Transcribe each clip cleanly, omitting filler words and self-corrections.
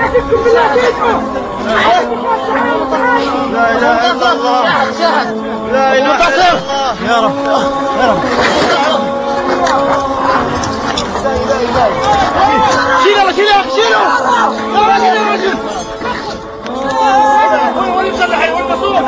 لا اله الا الله، لا اله الا الله، يا رب يا رب. شيله شيله شيله، لا شيله يا رجل. وين مسلح وين مسؤول؟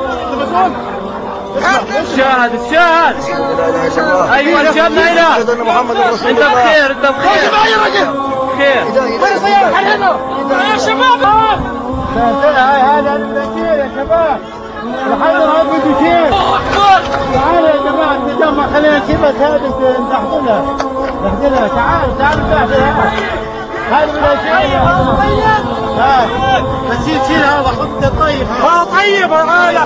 الشاهد الشاهد. ايوه الشاهد هنا. انت بخير انت بخير. معي يا رجل. خير. يا شباب. هذا البشير يا شباب. الحيدر هذا البشير. الله اكبر. تعالوا يا جماعه نتجمع، خلينا نشيل هذه نحضنها. نحضنها. تعالوا نحضنها. هذا من الاشياء. طيب. بس شيل هذا خذ طيب. طيب هذا.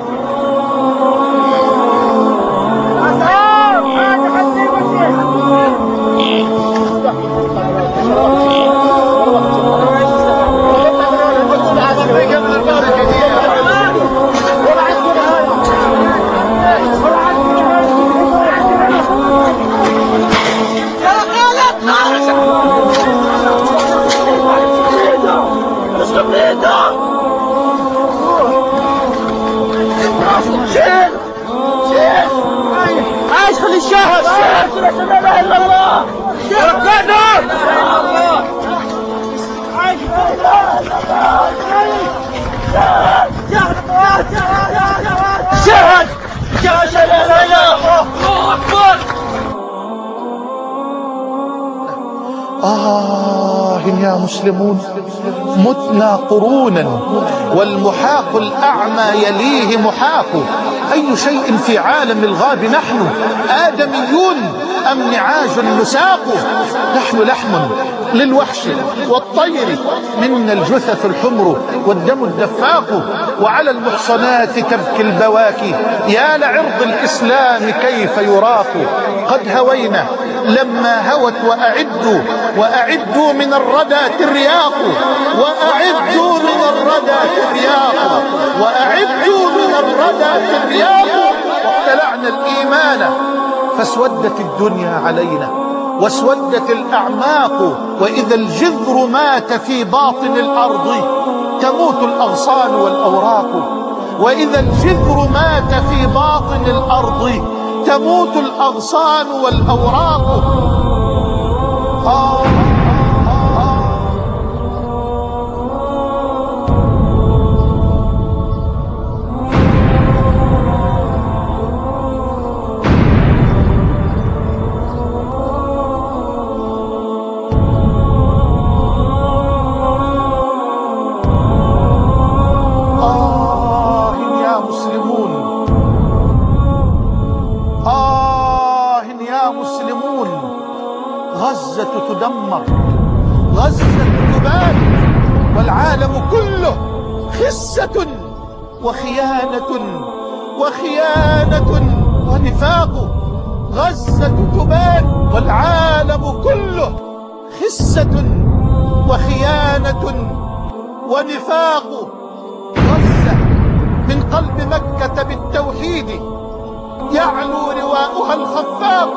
عايش خلي الشاهد. لا اله الا الله. ركعنا. عايش لا اله الا الله. شاهد شاهد لا اله الا الله. الله اكبر. يا مسلمون، متنا قرونا والمحاق الأعمى يليه محاق. أي شيء في عالم الغاب نحن؟ آدميون أم نعاج نساق؟ نحن لحم للوحش والطير، منا الجثث الحمر والدم الدفاق، وعلى المحصنات تبكي البواكي، يا لعرض الإسلام كيف يراق. قد هوينا لما هوت وأعدوا من الردى ترياق، وأعدوا من الردى ترياق، وأعدوا من الردى ترياق. واقتلعنا الإيمان فاسودت الدنيا علينا واسودت الأعماق، وإذا الجذر مات في باطن الأرض تموت الأغصان والأوراق، وإذا الجذر مات في باطن الأرض تموت الأغصان والأوراق. غزة تدمر، غزة تباد، والعالم كله خسة وخيانة ونفاق. غزة تباد والعالم كله خسة وخيانة ونفاق. غزة من قلب مكة بالتوحيد يعلو لواؤها الخفاق.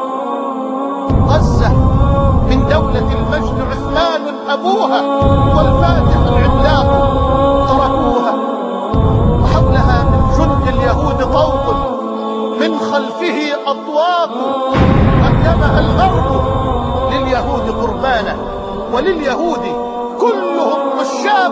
غزة من دولة المجد عثمان أبوها والفاتح العملاق تركوها، وحولها من جند اليهود طوق، من خلفه أطواق قدمها الغرب لليهود قربانا، ولليهود كلهم عشاق.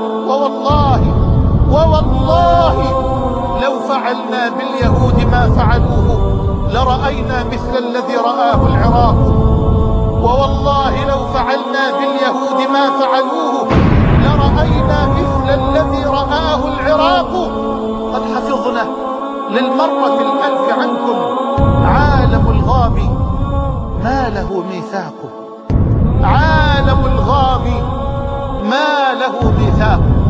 ووالله لو فعلنا باليهود ما فعلوه لرأينا مثل الذي رآه العراق. ووالله لو فعلنا باليهود ما فعلوه لرأينا مثل الذي رآه العراق. قد حفظنا للمرة الألف عنكم عالم الغاب ما له ميثاق، عالم الغاب ما له ميثاق.